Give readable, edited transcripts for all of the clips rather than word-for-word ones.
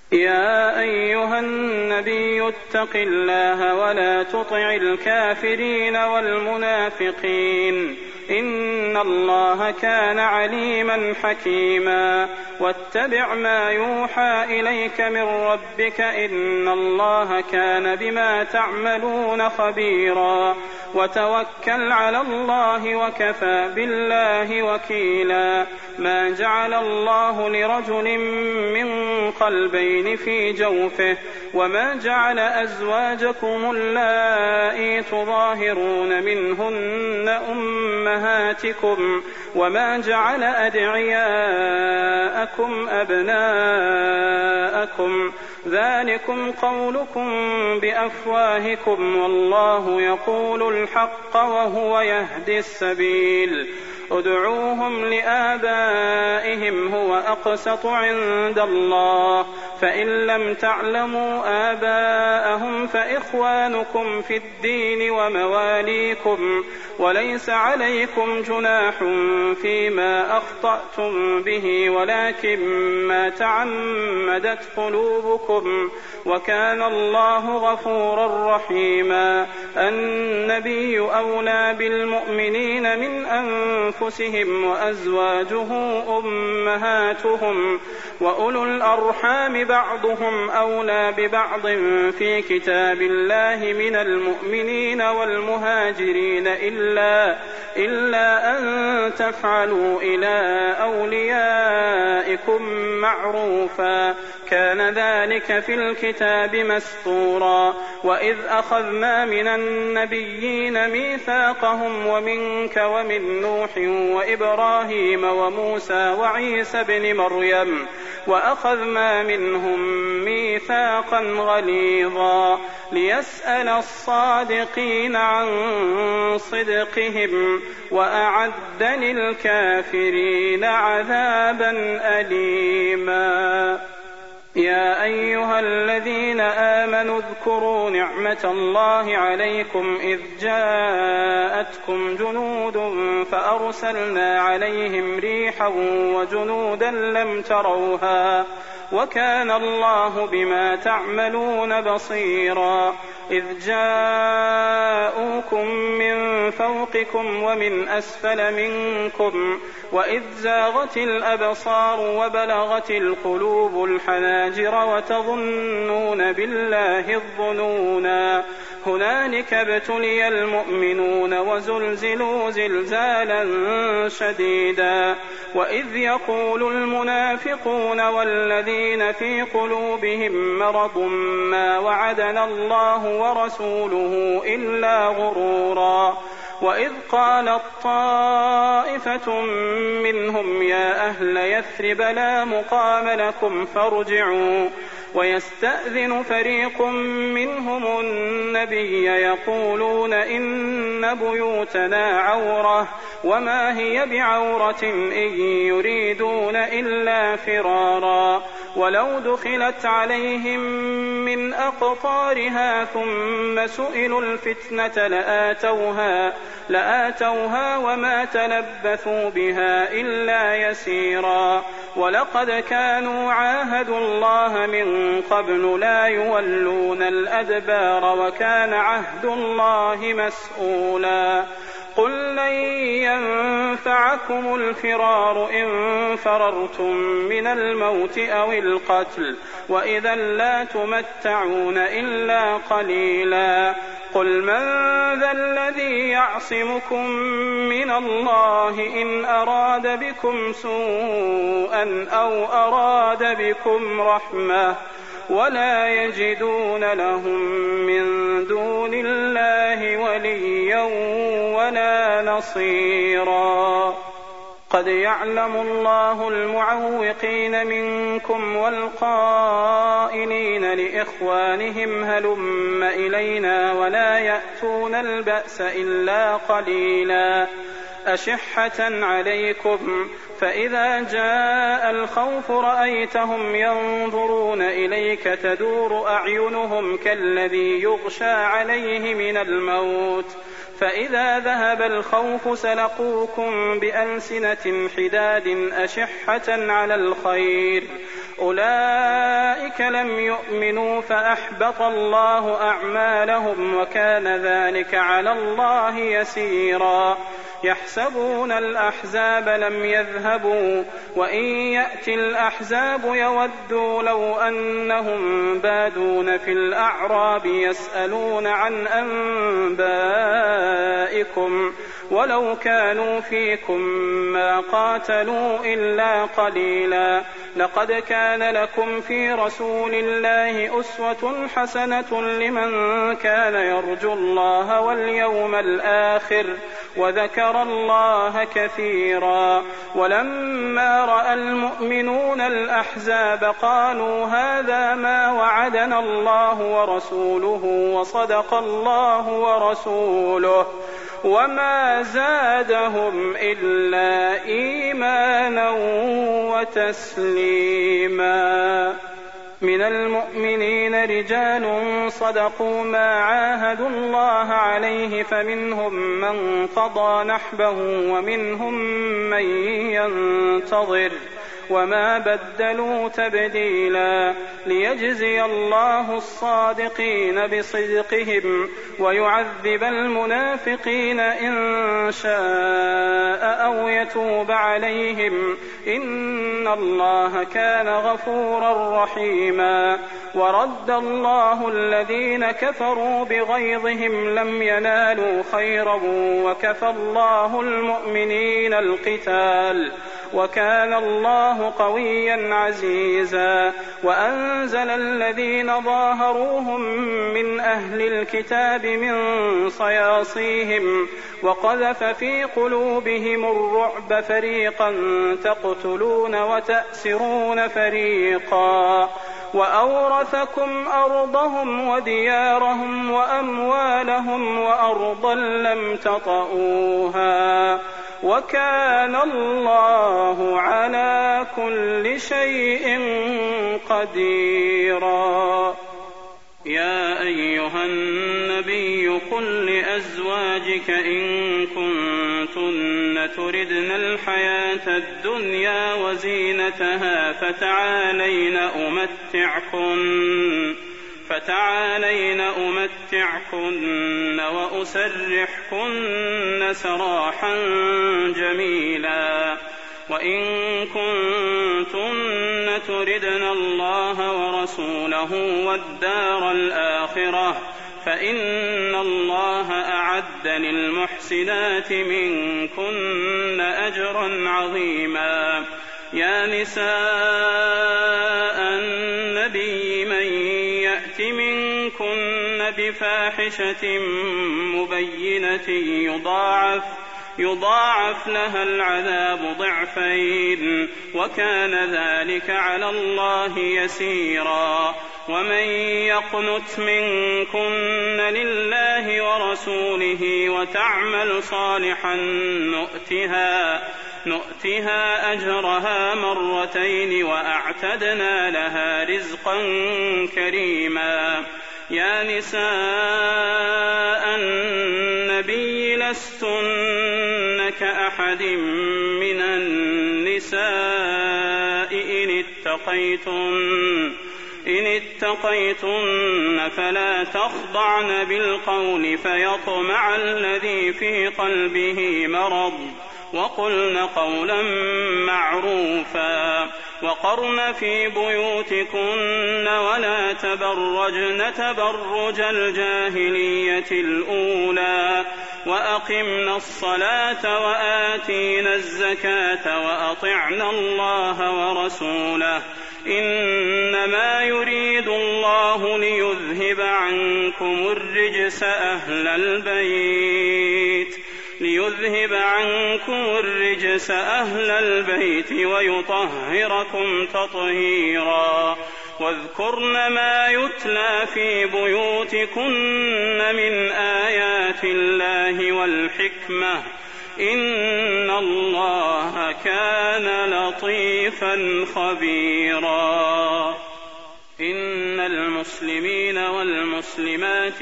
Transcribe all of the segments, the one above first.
يا أيها النبي اتق الله ولا تطع الكافرين والمنافقين إن الله كان عليما حكيما واتبع ما يوحى إليك من ربك إن الله كان بما تعملون خبيرا وتوكل على الله وكفى بالله وكيلا ما جعل الله لرجل من قلبين في جوفه وما جعل أزواجكم اللائي تظاهرون منهن أمهاتكم وما جعل أدعياءكم أبناءكم ذلكم قولكم بأفواهكم والله يقول الحق وهو يهدي السبيل ادعوهم لآبائهم هو أقسط عند الله فإن لم تعلموا آباءهم فإخوانكم في الدين ومواليكم وليس عليكم جناح فيما أخطأتم به ولكن ما تعمدت قلوبكم وكان الله غفورا رحيما النبي أولى بالمؤمنين من أنفسهم وأزواجه أمهاتهم وأولو الأرحام بعضهم أولى ببعض في كتاب الله من المؤمنين والمهاجرين إلا أن تفعلوا إلى أوليائكم معروفا كان ذلك في الكتاب مسطورا وإذ أخذنا من النبيين ميثاقهم ومنك ومن نوح وإبراهيم وموسى وعيسى بن مريم وأخذنا منهم ميثاقا غليظا ليسأل الصادقين عن صدقهم وأعد للكافرين عذابا أليما يا أيها الذين آمنوا اذكروا نعمة الله عليكم إذ جاءتكم جنود فأرسلنا عليهم ريحا وجنودا لم تروها وكان الله بما تعملون بصيرا إذ جاءوكم من فوقكم ومن أسفل منكم وإذ زاغت الأبصار وبلغت القلوب الحناجر وتظنون بالله الظنونا هنالك ابتلي المؤمنون وزلزلوا زلزالا شديدا وإذ يقول المنافقون والذين في قلوبهم مرض ما وعدنا الله ورسوله إلا غرورا وإذ قالت طائفة منهم يا أهل يثرب لا مقام لكم فارجعوا ويستأذن فريق منهم النبي يقولون إن بيوتنا عورة وما هي بعورة إن يريدون إلا فرارا ولو دخلت عليهم من أقطارها ثم سئلوا الفتنة لآتوها وما تلبثوا بها إلا يسيرا ولقد كانوا عاهدوا الله من قبل لا يولون الأدبار وكان عهد الله مسؤولا قل لن ينفعكم الفرار إن فررتم من الموت أو القتل وإذا لا تمتعون إلا قليلا قل من ذا الذي يعصمكم من الله إن أراد بكم سوءا أو أراد بكم رحمة ولا يجدون لهم من دون الله وليا ولا نصيرا قد يعلم الله المعوقين منكم والقائلين لإخوانهم هلم إلينا ولا يأتون البأس إلا قليلا أشحة عليكم فإذا جاء الخوف رأيتهم ينظرون إليك تدور أعينهم كالذي يغشى عليه من الموت فإذا ذهب الخوف سلقوكم بألسنة حداد أشحة على الخير أولئك لم يؤمنوا فأحبط الله أعمالهم وكان ذلك على الله يسيرا يحسبون الأحزاب لم يذهبوا وإن يأتي الأحزاب يودوا لو أنهم بادون في الأعراب يسألون عن أنبائكم ولو كانوا فيكم ما قاتلوا إلا قليلا لقد كان لكم في رسول الله أسوة حسنة لمن كان يرجو الله واليوم الآخر وذكر الله كثيرا ولما رأى المؤمنون الأحزاب قالوا هذا ما وعدنا الله ورسوله وصدق الله ورسوله وما زادهم إلا إيمانا وتسليما من المؤمنين رجال صدقوا ما عاهدوا الله عليه فمنهم من قضى نحبه ومنهم من ينتظر وما بدلوا تبديلا ليجزي الله الصادقين بصدقهم ويعذب المنافقين إن شاء أو يتوب عليهم إن الله كان غفورا رحيما ورد الله الذين كفروا بغيظهم لم ينالوا خيرا وكفى الله المؤمنين القتال وكان الله قويا عزيزا وأنزل الذين ظاهروهم من أهل الكتاب من صياصيهم وقذف في قلوبهم الرعب فريقا تقتلون وتأسرون فريقا وأورثكم أرضهم وديارهم وأموالهم وأرضا لم تطئوها وكان الله على كل شيء قديرا يا أيها النبي قل لأزواجك إن كنتن تردن الحياة الدنيا وزينتها فتعالين أمتعكن وأسرحكن سراحا جميلا وإن كنتن تردن الله ورسوله والدار الآخرة فإن الله أعد للمحسنات منكن أجرا عظيما يا نساء النبي من يأت منكن بفاحشة مبينة يضاعف لها العذاب ضعفين وكان ذلك على الله يسيرا ومن يقنت منكن لله ورسوله وتعمل صالحا نؤتها أجرها مرتين وأعتدنا لها رزقا كريما يا نساء النبي لستن كأحد من النساء إن اتقيتن فلا تخضعن بالقول فيطمع الذي في قلبه مرض وقلن قولا معروفا وقرن في بيوتكن ولا تبرجن تبرج الجاهلية الأولى وأقمنا الصلاة وآتينا الزكاة وأطعنا الله ورسوله إنما يريد الله ليذهب عنكم الرجس أهل البيت ويطهركم تطهيرا واذكرن ما يتلى في بيوتكن من آيات الله والحكمة إن الله كان لطيفا خبيرا إن المسلمين والمسلمات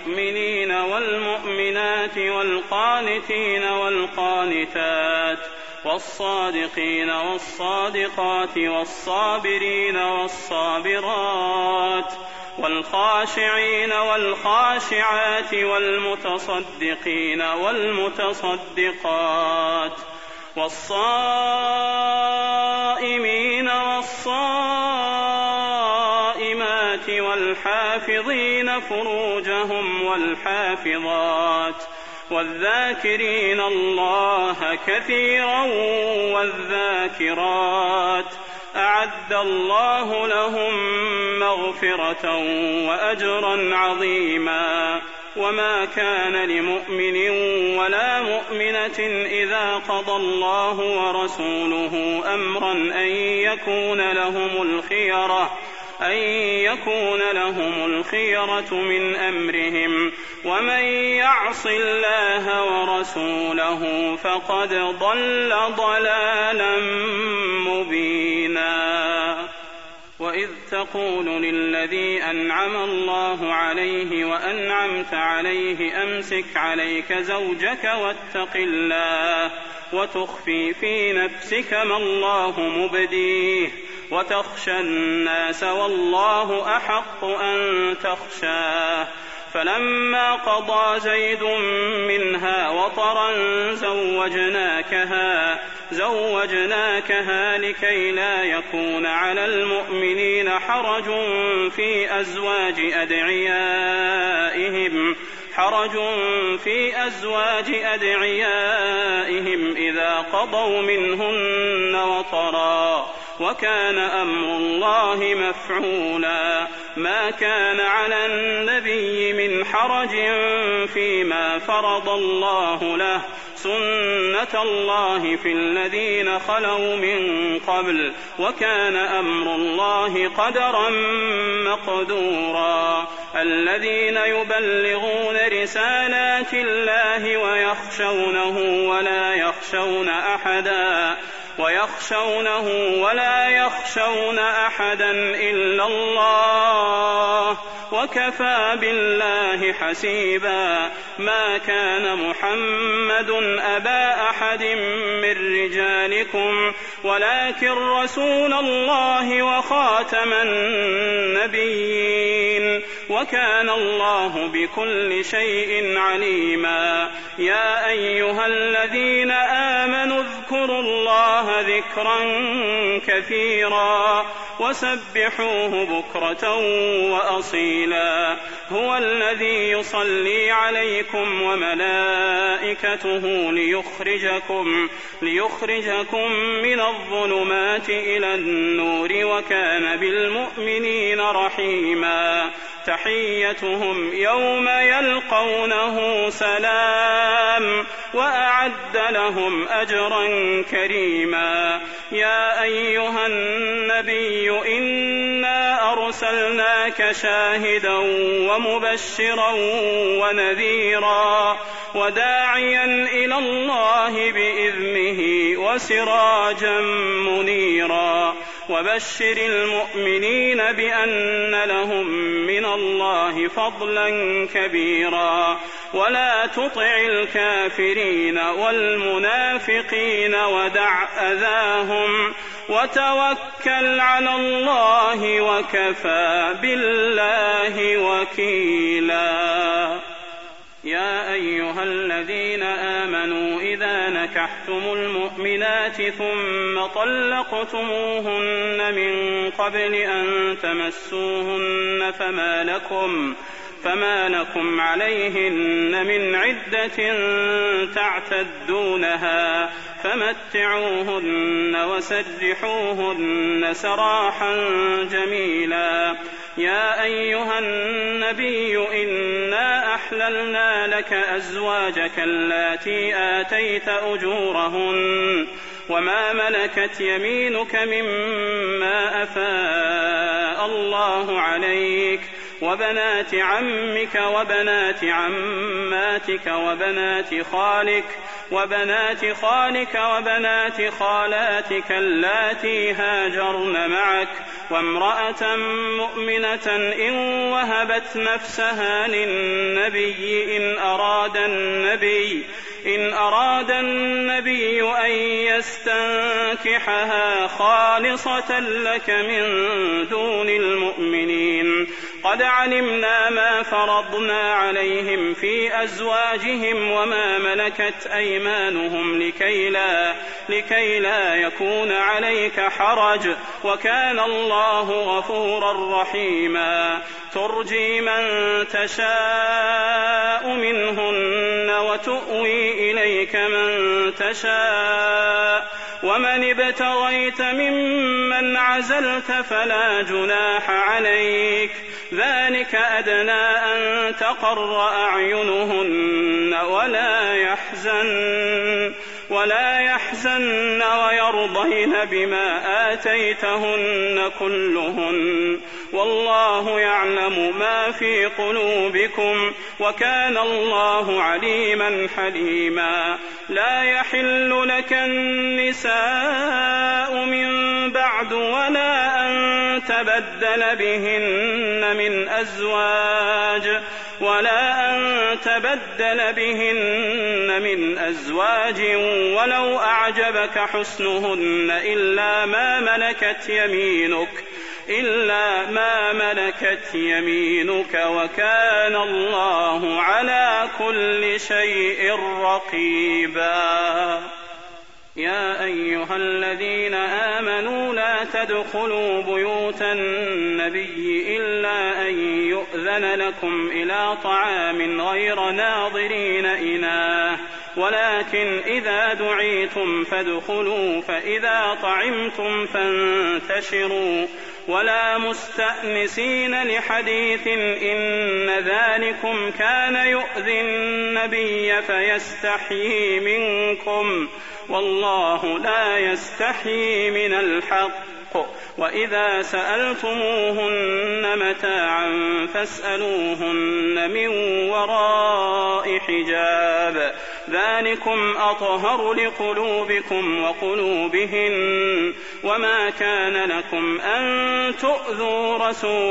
والمؤمنين والمؤمنات والقانتين والقانتات والصادقين والصادقات والصابرين والصابرات والخاشعين والخاشعات والمتصدقين والمتصدقات والصائمين والصائمات والحافظين فروجهم والحافظات والذاكرين الله كثيرا والذاكرات أعد الله لهم مغفرة وأجرا عظيما. وما كان لمؤمن ولا مؤمنة إذا قضى الله ورسوله أمرا أن يكون لهم الخيرة من أمرهم، ومن يعص الله ورسوله فقد ضل ضلالا مبينا. وإذ تقول للذي أنعم الله عليه وأنعمت عليه أمسك عليك زوجك واتق الله وتخفي في نفسك ما الله مبديه وتخشى الناس والله أحق أن تخشاه. فلما قضى زيد منها وطرا زوجناكها لكي لا يكون على المؤمنين حرج في أزواج أدعيائهم إذا قضوا منهن وطرا، وكان أمر الله مفعولا. ما كان على النبي من حرج فيما فرض الله له، سنة الله في الذين خلوا من قبل، وكان أمر الله قدرا مقدورا. الذين يبلغون رسالات الله ولا يخشون أحدا إلا الله، وكفى بالله حسيبا. ما كان محمد أبا أحد من رجالكم ولكن رسول الله وخاتم النبيين، وكان الله بكل شيء عليما. يا أيها الذين آمنوا اذكروا الله ذكرا كثيرا وسبحوه بكرة وأصيلا. هو الذي يصلي عليكم وملائكته ليخرجكم من الظلمات إلى النور، وكان بالمؤمنين رحيما. تحيتهم يوم يلقونه سلام، وأعد لهم أجرا كريما. يا أيها النبي إنا أرسلناك شاهدا ومبشرا ونذيرا وداعيا إلى الله بإذنه وسراجا منيرا. وبشر المؤمنين بأن لهم من الله فضلا كبيرا. ولا تطع الكافرين والمنافقين ودع أذاهم وتوكل على الله وكفى بالله وكيلا. يا أيها الذين آمنوا إذا نكحتم المؤمنات ثم طلقتموهن من قبل أن تمسوهن فما لكم عليهن من عدة تعتدونها، فمتعوهن وسرحوهن سراحا جميلا. يا أيها النبي إنا أحللنا لك أزواجك اللاتي آتيت أجورهن وما ملكت يمينك مما أفاء الله عليك، وبنات عمك وبنات عماتك وبنات خالك وبنات خالاتك اللاتي هاجرن معك، وامرأة مؤمنة إن وهبت نفسها للنبي إن أراد النبي أن يستنكحها خالصة لك من دون المؤمنين. قد علمنا ما فرضنا عليهم في أزواجهم وما ملكت أيمانهم لكي لا يكون عليك حرج، وكان الله غفورا رحيما. ترجي من تشاء منهن وتؤوي إليك من تشاء، ومن ابتغيت ممن عزلت فلا جناح عليك، ذلك أدنى أن تقر أعينهن ولا يحزن ويرضين بما آتيتهن كلهن، والله يعلم ما في قلوبكم، وكان الله عليما حليما. لا يحل لك النساء من بعد ولا أن تبدل بهن من أزواج ولو أعجبك حسنهن إلا ما ملكت يمينك، وكان الله على كل شيء رقيبا. يا أيها الذين آمنوا لا تدخلوا بيوت النبي إلا أن يؤذن لكم إلى طعام غير ناظرين إناه، ولكن إذا دعيتم فادخلوا، فإذا طعمتم فانتشروا، ولا مستأنسين لحديث، إن ذلكم كان يؤذي النبي فيستحيي منكم، والله لا يستحيي من الحق. وإذا سألتموهن متاعا فاسألوهن من وراء حجاب، ذلكم أطهر لقلوبكم وقلوبهن. وما كان لكم أن تؤذوا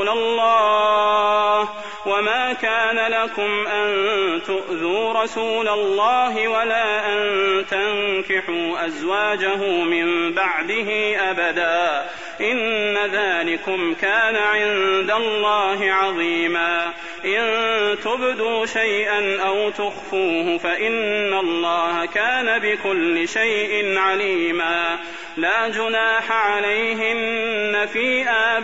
رسول الله ولا أن تنكحوا أزواجه من بعده أبدا، إن ذلكم كان عند الله عظيما. إن تبدوا شيئا أو تخفوه فإن الله كان بكل شيء عليما. لا جناح عليهن في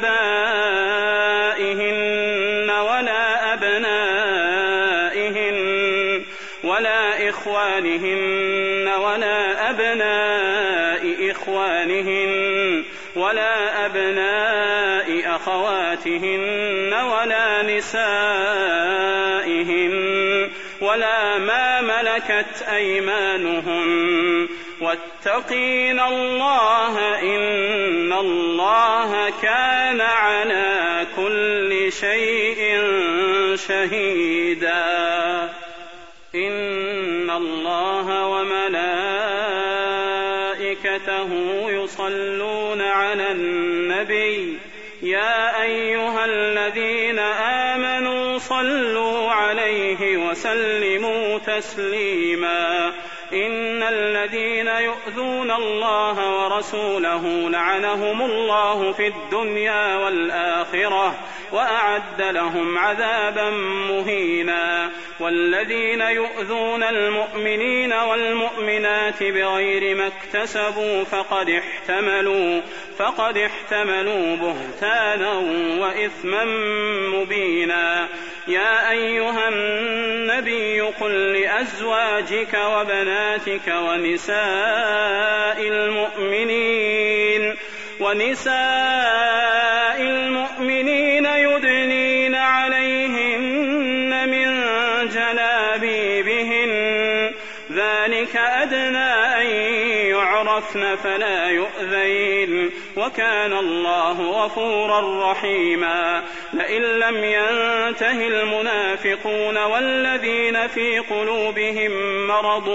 آبائهن ولا أبنائهن ولا إخوانهن ولا أبناء إخوانهن ولا أبناء أخواتهن ولا نسائهن ولا ما ملكت أيمانهن، واتقين الله إن الله كان على كل شيء شهيدا. إن الله وملائكته يصلون على النبي، يا أيها الذين آمنوا صلوا عليه وسلموا تسليما. إن الذين يؤذون الله ورسوله لعنهم الله في الدنيا والآخرة وأعد لهم عذابا مهينا. والذين يؤذون المؤمنين والمؤمنات بغير ما اكتسبوا فقد احتملوا بهتانا وإثما مبينا. يا أيها النبي قل لأزواجك وبناتك ونساء المؤمنين يدنين عليهن من جلابيبهن، ذلك أدنى أن يعرفن فلا يؤذين، وكان الله غفورا رحيما. لئن لم ينته المنافقون والذين في قلوبهم مرض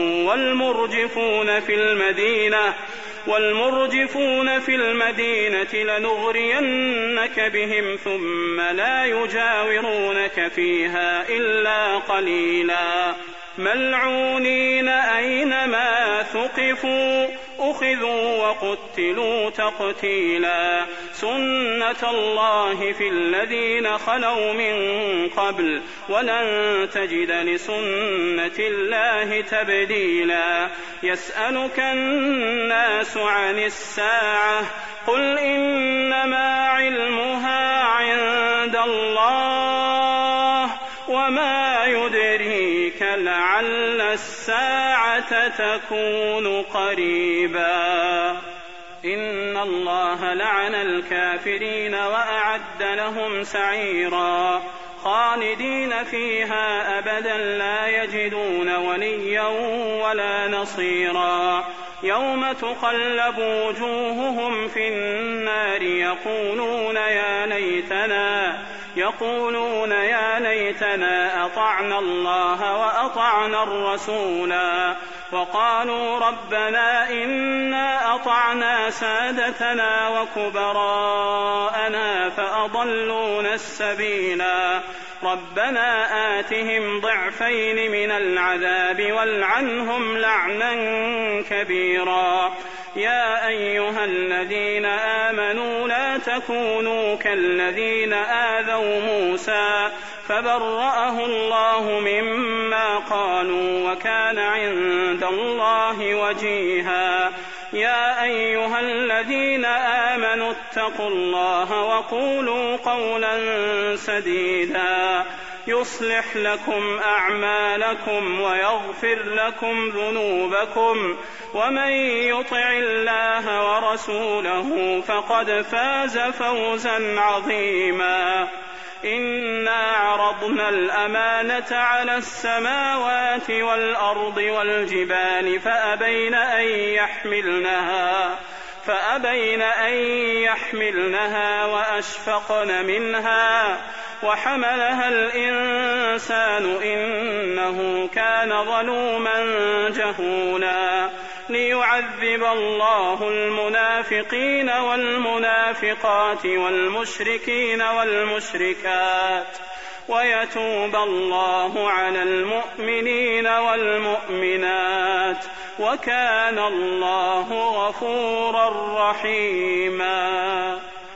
والمرجفون في المدينة لنغرينك بهم ثم لا يجاورونك فيها إلا قليلا. ملعونين أينما ثقفوا أخذوا وقتلوا تقتيلا سنة الله في الذين خلوا من قبل ولن تجد لسنة الله تبديلا يسألك الناس عن الساعة قل إنما علمها عند الله وما يدريك لعل الساعة تكون قريبا إن الله لعن الكافرين وأعد لهم سعيرا خالدين فيها أبدا لا يجدون وليا ولا نصيرا يوم تقلب وجوههم في النار يقولون يا ليتنا أطعنا الله وأطعنا الرسولا وقالوا ربنا إنا أطعنا سادتنا وكبراءنا فأضلونا السبيلا ربنا آتهم ضعفين من العذاب والعنهم لعنا كبيرا يا أيها الذين آمنوا لا تكونوا كالذين آذوا موسى فبرأه الله مما قالوا وكان عند الله وجيها يا أيها الذين آمنوا اتقوا الله وقولوا قولا سديدا يصلح لكم أعمالكم ويغفر لكم ذنوبكم ومن يطع الله ورسوله فقد فاز فوزا عظيما إنا عرضنا الأمانة على السماوات والأرض والجبال فأبين أن يحملنها وأشفقن منها وحملها الإنسان إنه كان ظلوما جهولا ليعذب الله المنافقين والمنافقات والمشركين والمشركات ويتوب الله على المؤمنين والمؤمنات وكان الله غفورا رحيما.